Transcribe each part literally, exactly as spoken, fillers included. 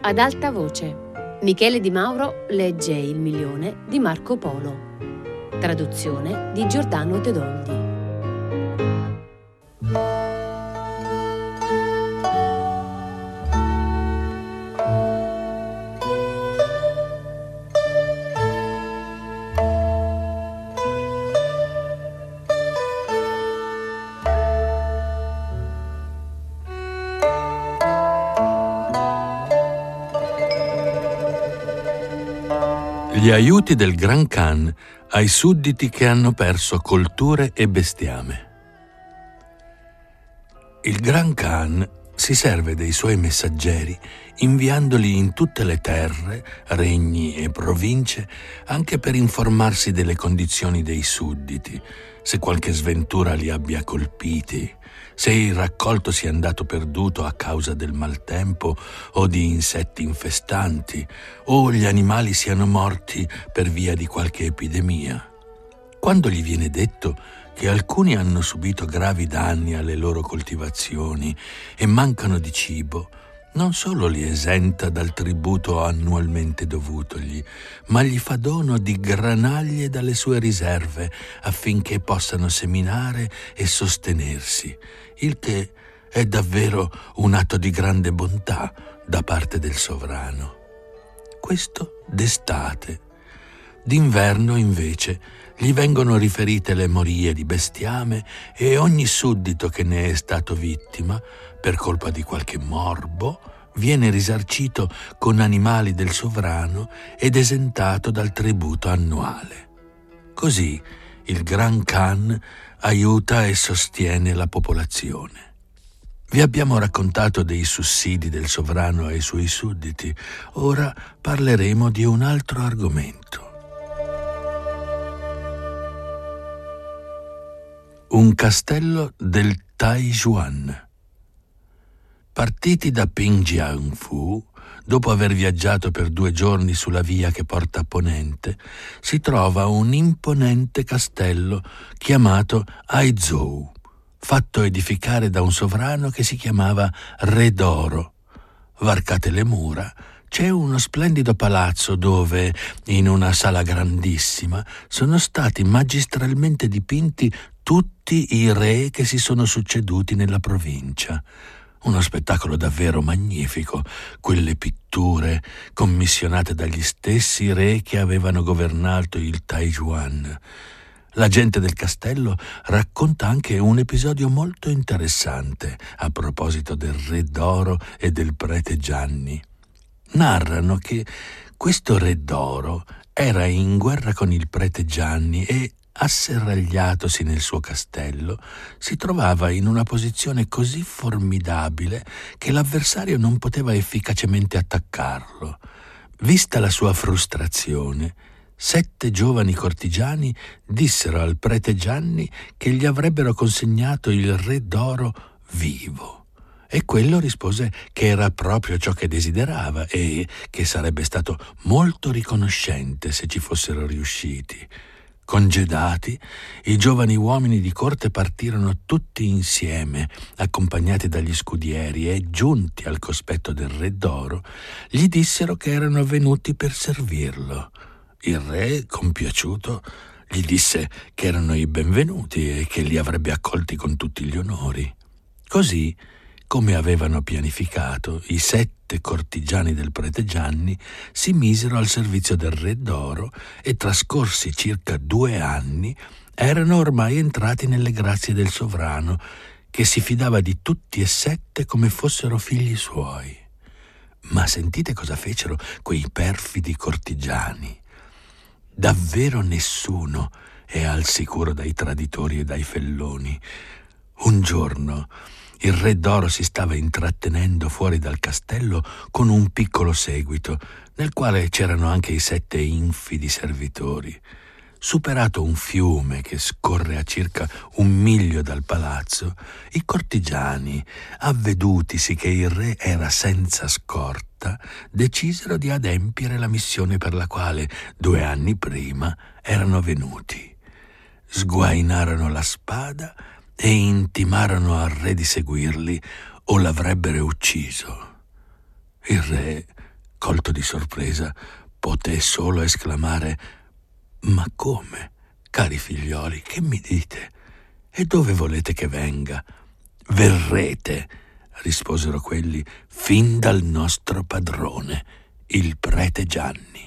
ad alta voce. Michele Di Mauro legge Il milione di Marco Polo. Traduzione di Giordano Tedoldi. Gli aiuti del Gran Khan ai sudditi che hanno perso colture e bestiame. Il Gran Khan si serve dei suoi messaggeri inviandoli in tutte le terre, regni e province anche per informarsi delle condizioni dei sudditi, se qualche sventura li abbia colpiti, se il raccolto sia andato perduto a causa del maltempo o di insetti infestanti, o gli animali siano morti per via di qualche epidemia. Quando gli viene detto che alcuni hanno subito gravi danni alle loro coltivazioni e mancano di cibo, non solo li esenta dal tributo annualmente dovutogli, ma gli fa dono di granaglie dalle sue riserve affinché possano seminare e sostenersi, il che è davvero un atto di grande bontà da parte del sovrano. Questo d'estate. D'inverno, invece, gli vengono riferite le morie di bestiame e ogni suddito che ne è stato vittima, per colpa di qualche morbo, viene risarcito con animali del sovrano ed esentato dal tributo annuale. Così il Gran Khan aiuta e sostiene la popolazione. Vi abbiamo raccontato dei sussidi del sovrano ai suoi sudditi. Ora parleremo di un altro argomento. Un castello del Taijuan. Partiti da Pingjiangfu, dopo aver viaggiato per due giorni sulla via che porta a ponente, si trova un imponente castello chiamato Aizhou, fatto edificare da un sovrano che si chiamava Re d'Oro. Varcate le mura, c'è uno splendido palazzo dove, in una sala grandissima, sono stati magistralmente dipinti tutti i re che si sono succeduti nella provincia. Uno spettacolo davvero magnifico, quelle pitture commissionate dagli stessi re che avevano governato il Taijuan. La gente del castello racconta anche un episodio molto interessante a proposito del Re d'Oro e del prete Gianni. Narrano che questo Re d'Oro era in guerra con il prete Gianni e, asserragliatosi nel suo castello, si trovava in una posizione così formidabile che l'avversario non poteva efficacemente attaccarlo. Vista la sua frustrazione, sette giovani cortigiani dissero al prete Gianni che gli avrebbero consegnato il Re d'Oro vivo. E quello rispose che era proprio ciò che desiderava e che sarebbe stato molto riconoscente se ci fossero riusciti. Congedati, i giovani uomini di corte partirono tutti insieme, accompagnati dagli scudieri, e giunti al cospetto del Re d'Oro, gli dissero che erano venuti per servirlo. Il re, compiaciuto, gli disse che erano i benvenuti e che li avrebbe accolti con tutti gli onori. Così, come avevano pianificato, i sette cortigiani del prete Gianni si misero al servizio del Re d'Oro e, trascorsi circa due anni, erano ormai entrati nelle grazie del sovrano, che si fidava di tutti e sette come fossero figli suoi. Ma sentite cosa fecero quei perfidi cortigiani. Davvero nessuno è al sicuro dai traditori e dai felloni. Un giorno il Re d'Oro si stava intrattenendo fuori dal castello con un piccolo seguito, nel quale c'erano anche i sette infidi servitori. Superato un fiume che scorre a circa un miglio dal palazzo, i cortigiani, avvedutisi che il re era senza scorta, decisero di adempiere la missione per la quale due anni prima erano venuti. Sguainarono la spada e intimarono al re di seguirli o l'avrebbero ucciso. Il re colto di sorpresa, poté solo esclamare: «Ma come, cari figlioli, che mi dite? E dove volete che venga?» «Verrete», risposero quelli, «fin dal nostro padrone, il prete Gianni».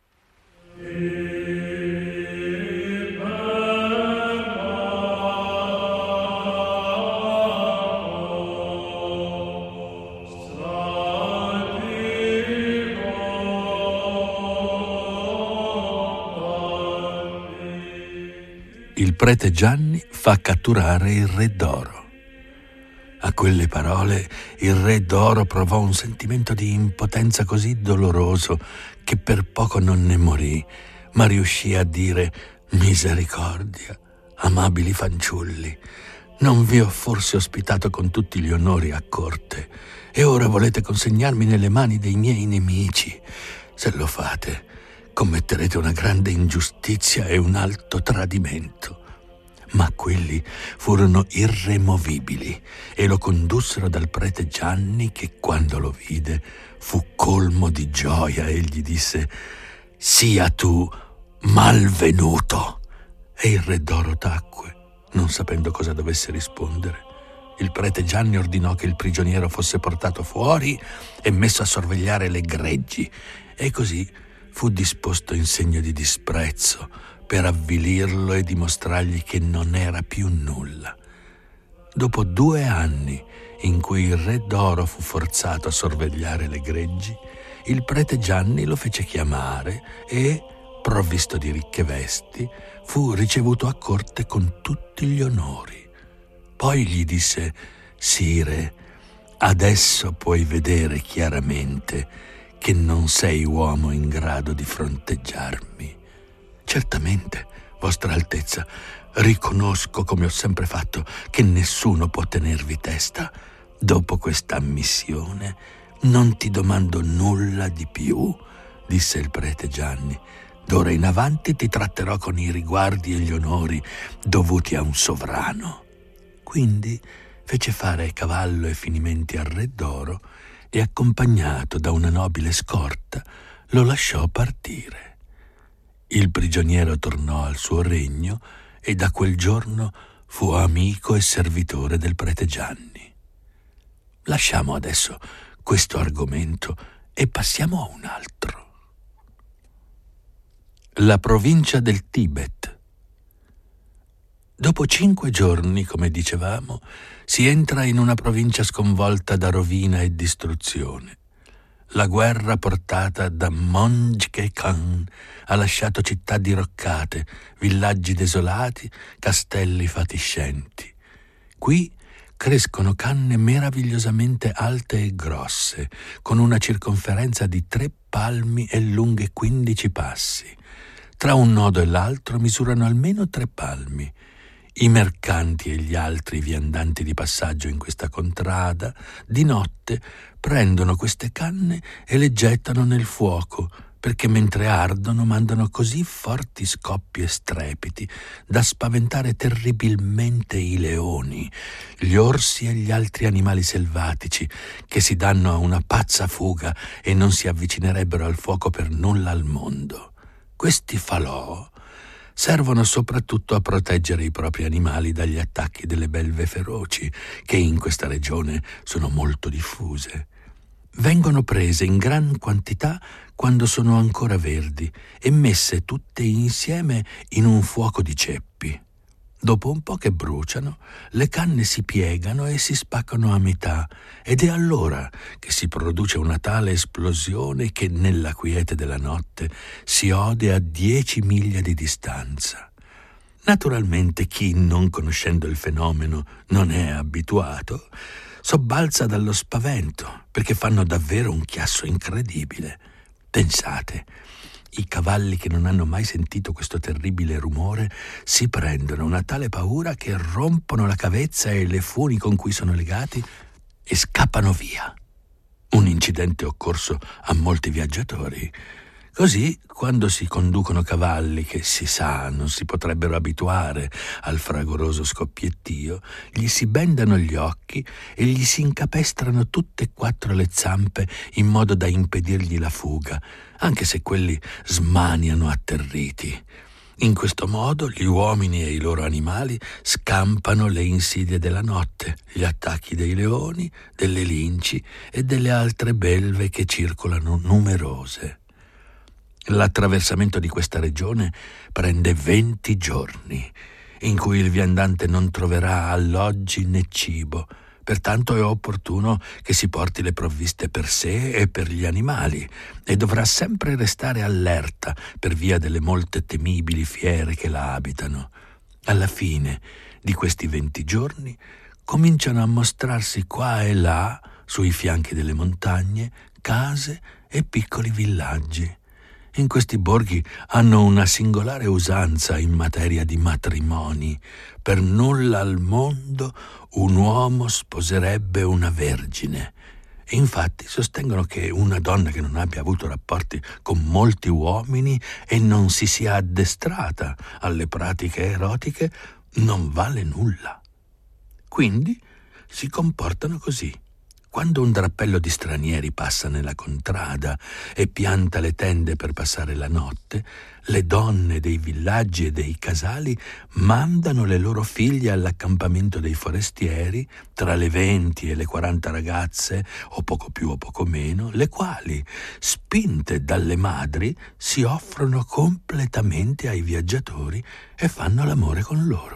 Il prete Gianni fa catturare il re d'oro. A quelle parole il re d'oro provò un sentimento di impotenza così doloroso che per poco non ne morì, ma riuscì a dire: «Misericordia, amabili fanciulli, non vi ho forse ospitato con tutti gli onori a corte, e ora volete consegnarmi nelle mani dei miei nemici? Se lo fate, commetterete una grande ingiustizia e un alto tradimento». Ma quelli furono irremovibili e lo condussero dal prete Gianni, che quando lo vide fu colmo di gioia e gli disse: «Sia tu malvenuto!» E il re d'oro tacque, non sapendo cosa dovesse rispondere. Il prete Gianni ordinò che il prigioniero fosse portato fuori e messo a sorvegliare le greggi, e così fu disposto in segno di disprezzo per avvilirlo e dimostrargli che non era più nulla. Dopo due anni in cui il re d'oro fu forzato a sorvegliare le greggi, il prete Gianni lo fece chiamare e, provvisto di ricche vesti, fu ricevuto a corte con tutti gli onori. Poi gli disse: «Sire, adesso puoi vedere chiaramente che non sei uomo in grado di fronteggiarmi». «Certamente, Vostra Altezza, riconosco, come ho sempre fatto, che nessuno può tenervi testa. Dopo questa ammissione non ti domando nulla di più», disse il prete Gianni. «D'ora in avanti ti tratterò con i riguardi e gli onori dovuti a un sovrano». Quindi fece fare cavallo e finimenti al re d'oro e, accompagnato da una nobile scorta, lo lasciò partire. Il prigioniero tornò al suo regno e da quel giorno fu amico e servitore del prete Gianni. Lasciamo adesso questo argomento e passiamo a un altro. La provincia del Tibet. Dopo cinque giorni, come dicevamo, si entra in una provincia sconvolta da rovina e distruzione. La guerra portata da Monge Khan ha lasciato città diroccate, villaggi desolati, castelli fatiscenti. Qui crescono canne meravigliosamente alte e grosse, con una circonferenza di tre palmi e lunghe quindici passi. Tra un nodo e l'altro misurano almeno tre palmi. I mercanti e gli altri viandanti di passaggio in questa contrada, di notte prendono queste canne e le gettano nel fuoco, perché mentre ardono mandano così forti scoppi e strepiti da spaventare terribilmente i leoni, gli orsi e gli altri animali selvatici, che si danno a una pazza fuga e non si avvicinerebbero al fuoco per nulla al mondo. Questi falò servono soprattutto a proteggere i propri animali dagli attacchi delle belve feroci, che in questa regione sono molto diffuse. Vengono prese in gran quantità quando sono ancora verdi e messe tutte insieme in un fuoco di ceppi. Dopo un po' che bruciano, le canne si piegano e si spaccano a metà, ed è allora che si produce una tale esplosione che nella quiete della notte si ode a dieci miglia di distanza. Naturalmente chi, non conoscendo il fenomeno, non è abituato, sobbalza dallo spavento, perché fanno davvero un chiasso incredibile. Pensate, i cavalli che non hanno mai sentito questo terribile rumore si prendono una tale paura che rompono la cavezza e le funi con cui sono legati e scappano via. Un incidente occorso a molti viaggiatori Così, quando si conducono cavalli che, si sa, non si potrebbero abituare al fragoroso scoppiettio, gli si bendano gli occhi e gli si incapestrano tutte e quattro le zampe in modo da impedirgli la fuga, anche se quelli smaniano atterriti. In questo modo gli uomini e i loro animali scampano le insidie della notte, gli attacchi dei leoni, delle linci e delle altre belve che circolano numerose. L'attraversamento di questa regione prende venti giorni, in cui il viandante non troverà alloggi né cibo. Pertanto è opportuno che si porti le provviste per sé e per gli animali e dovrà sempre restare allerta per via delle molte temibili fiere che la abitano. Alla fine di questi venti giorni cominciano a mostrarsi qua e là, sui fianchi delle montagne, case e piccoli villaggi. In questi borghi hanno una singolare usanza in materia di matrimoni. Per nulla al mondo un uomo sposerebbe una vergine. Infatti sostengono che una donna che non abbia avuto rapporti con molti uomini e non si sia addestrata alle pratiche erotiche non vale nulla. Quindi si comportano così. Quando un drappello di stranieri passa nella contrada e pianta le tende per passare la notte, le donne dei villaggi e dei casali mandano le loro figlie all'accampamento dei forestieri, tra le venti e le quaranta ragazze, o poco più o poco meno, le quali, spinte dalle madri, si offrono completamente ai viaggiatori e fanno l'amore con loro.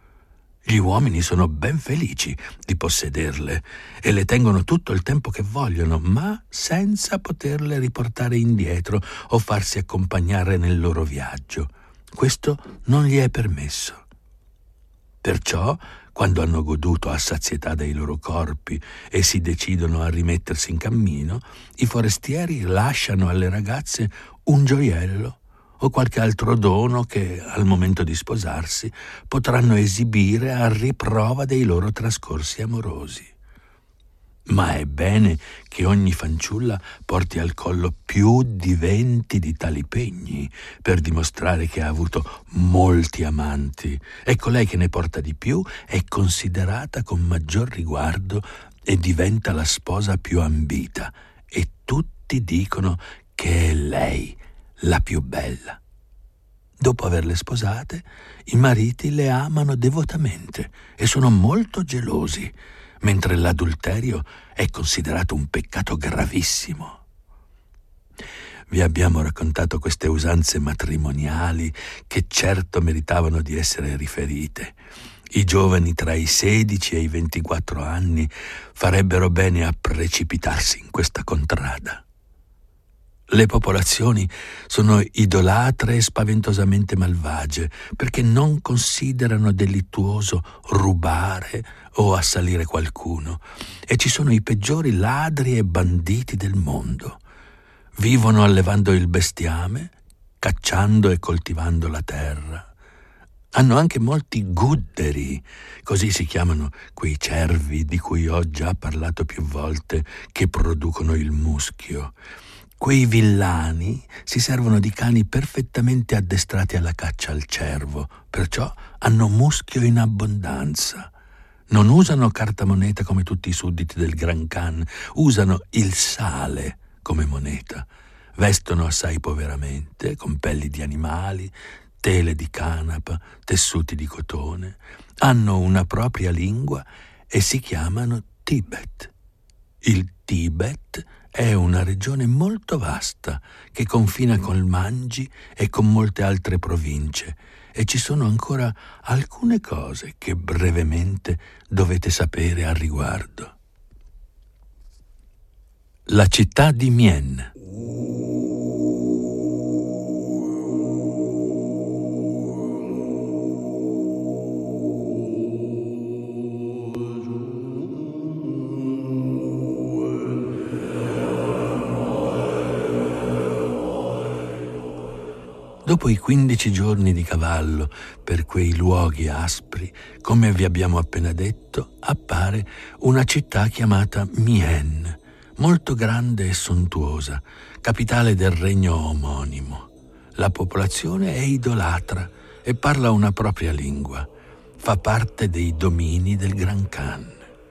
Gli uomini sono ben felici di possederle e le tengono tutto il tempo che vogliono, ma senza poterle riportare indietro o farsi accompagnare nel loro viaggio. Questo non gli è permesso. Perciò, quando hanno goduto a sazietà dei loro corpi e si decidono a rimettersi in cammino, i forestieri lasciano alle ragazze un gioiello o qualche altro dono che, al momento di sposarsi, potranno esibire a riprova dei loro trascorsi amorosi. Ma è bene che ogni fanciulla porti al collo più di venti di tali pegni per dimostrare che ha avuto molti amanti, e colei che ne porta di più è considerata con maggior riguardo e diventa la sposa più ambita, e tutti dicono che è lei la più bella. Dopo averle sposate, i mariti le amano devotamente e sono molto gelosi, mentre l'adulterio è considerato un peccato gravissimo. Vi abbiamo raccontato queste usanze matrimoniali che certo meritavano di essere riferite. I giovani tra i sedici e i ventiquattro anni farebbero bene a precipitarsi in questa contrada. Le popolazioni sono idolatre e spaventosamente malvagie perché non considerano delittuoso rubare o assalire qualcuno, e ci sono i peggiori ladri e banditi del mondo. Vivono allevando il bestiame, cacciando e coltivando la terra. Hanno anche molti gudderi, così si chiamano quei cervi di cui ho già parlato più volte, che producono il muschio. Quei villani si servono di cani perfettamente addestrati alla caccia al cervo, perciò hanno muschio in abbondanza. Non usano carta moneta come tutti i sudditi del Gran Khan, usano il sale come moneta. Vestono assai poveramente, con pelli di animali, tele di canapa, tessuti di cotone. Hanno una propria lingua e si chiamano Tibet. Il Tibet è una regione molto vasta che confina col Mangi e con molte altre province, e ci sono ancora alcune cose che brevemente dovete sapere al riguardo. La città di Mien. Dopo i quindici giorni di cavallo per quei luoghi aspri, come vi abbiamo appena detto, appare una città chiamata Mien, molto grande e sontuosa, capitale del regno omonimo. La popolazione è idolatra e parla una propria lingua. Fa parte dei domini del Gran Khan.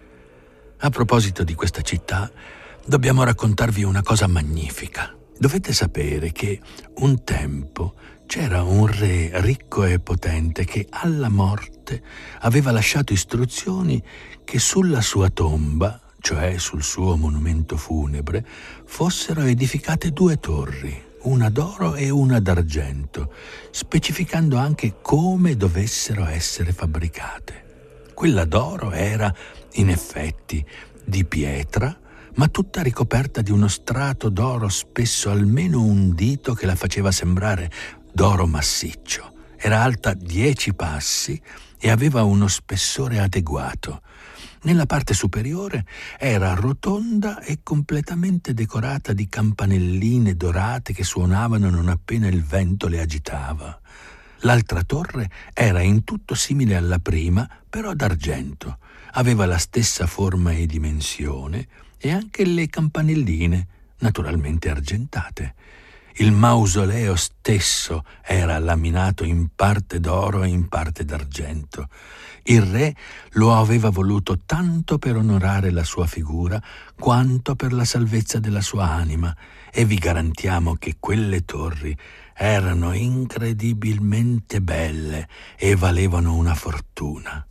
A proposito di questa città, dobbiamo raccontarvi una cosa magnifica. Dovete sapere che un tempo c'era un re ricco e potente che alla morte aveva lasciato istruzioni che sulla sua tomba, cioè sul suo monumento funebre, fossero edificate due torri, una d'oro e una d'argento, specificando anche come dovessero essere fabbricate. Quella d'oro era, in effetti, di pietra, ma tutta ricoperta di uno strato d'oro spesso almeno un dito che la faceva sembrare d'oro massiccio. Era alta dieci passi e aveva uno spessore adeguato. Nella parte superiore era rotonda e completamente decorata di campanelline dorate che suonavano non appena il vento le agitava. L'altra torre era in tutto simile alla prima, però d'argento. Aveva la stessa forma e dimensione e anche le campanelline, naturalmente argentate. Il mausoleo stesso era laminato in parte d'oro e in parte d'argento. Il re lo aveva voluto tanto per onorare la sua figura quanto per la salvezza della sua anima, e vi garantiamo che quelle torri erano incredibilmente belle e valevano una fortuna.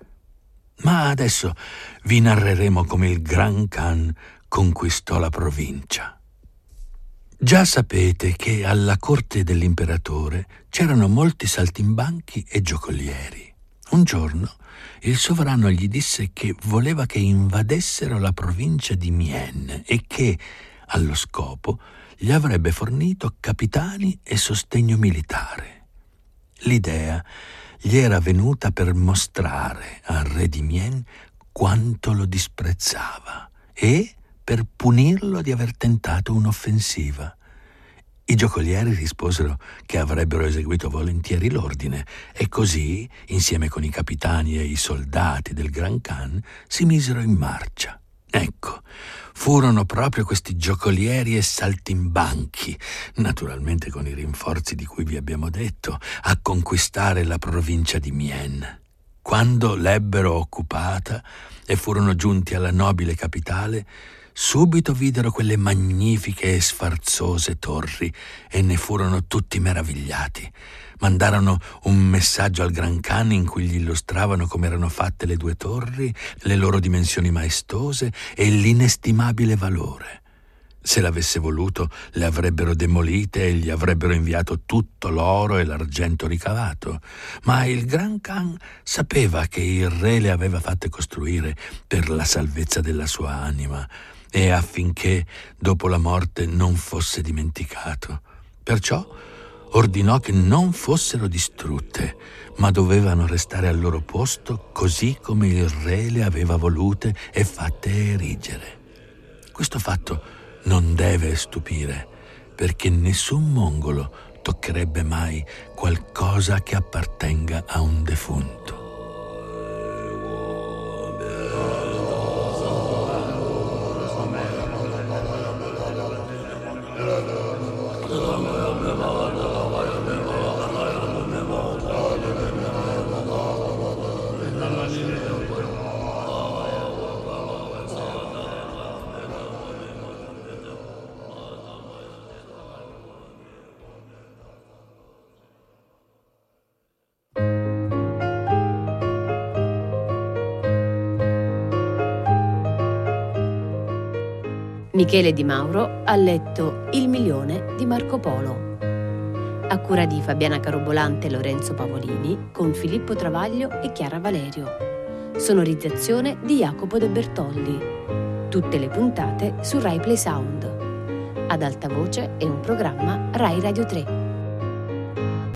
Ma adesso vi narreremo come il Gran Khan conquistò la provincia. Già sapete che alla corte dell'imperatore c'erano molti saltimbanchi e giocolieri. Un giorno il sovrano gli disse che voleva che invadessero la provincia di Mien e che, allo scopo, gli avrebbe fornito capitani e sostegno militare. L'idea gli era venuta per mostrare al re di Mien quanto lo disprezzava e per punirlo di aver tentato un'offensiva. I giocolieri risposero che avrebbero eseguito volentieri l'ordine e così, insieme con i capitani e i soldati del Gran Khan, si misero in marcia. Ecco, furono proprio questi giocolieri e saltimbanchi, naturalmente con i rinforzi di cui vi abbiamo detto, a conquistare la provincia di Mien. Quando l'ebbero occupata e furono giunti alla nobile capitale, subito videro quelle magnifiche e sfarzose torri e ne furono tutti meravigliati. Mandarono un messaggio al Gran Khan in cui gli illustravano come erano fatte le due torri, le loro dimensioni maestose e l'inestimabile valore. Se l'avesse voluto, le avrebbero demolite e gli avrebbero inviato tutto l'oro e l'argento ricavato. Ma il Gran Khan sapeva che il re le aveva fatte costruire per la salvezza della sua anima e affinché dopo la morte non fosse dimenticato. Perciò ordinò che non fossero distrutte, ma dovevano restare al loro posto così come il re le aveva volute e fatte erigere. Questo fatto non deve stupire, perché nessun mongolo toccherebbe mai qualcosa che appartenga a un defunto. Michele Di Mauro ha letto Il milione di Marco Polo, a cura di Fabiana Carobolante e Lorenzo Pavolini, con Filippo Travaglio e Chiara Valerio. Sonorizzazione di Jacopo De Bertoldi. Tutte le puntate su Rai Play Sound. Ad alta voce è un programma Rai Radio tre.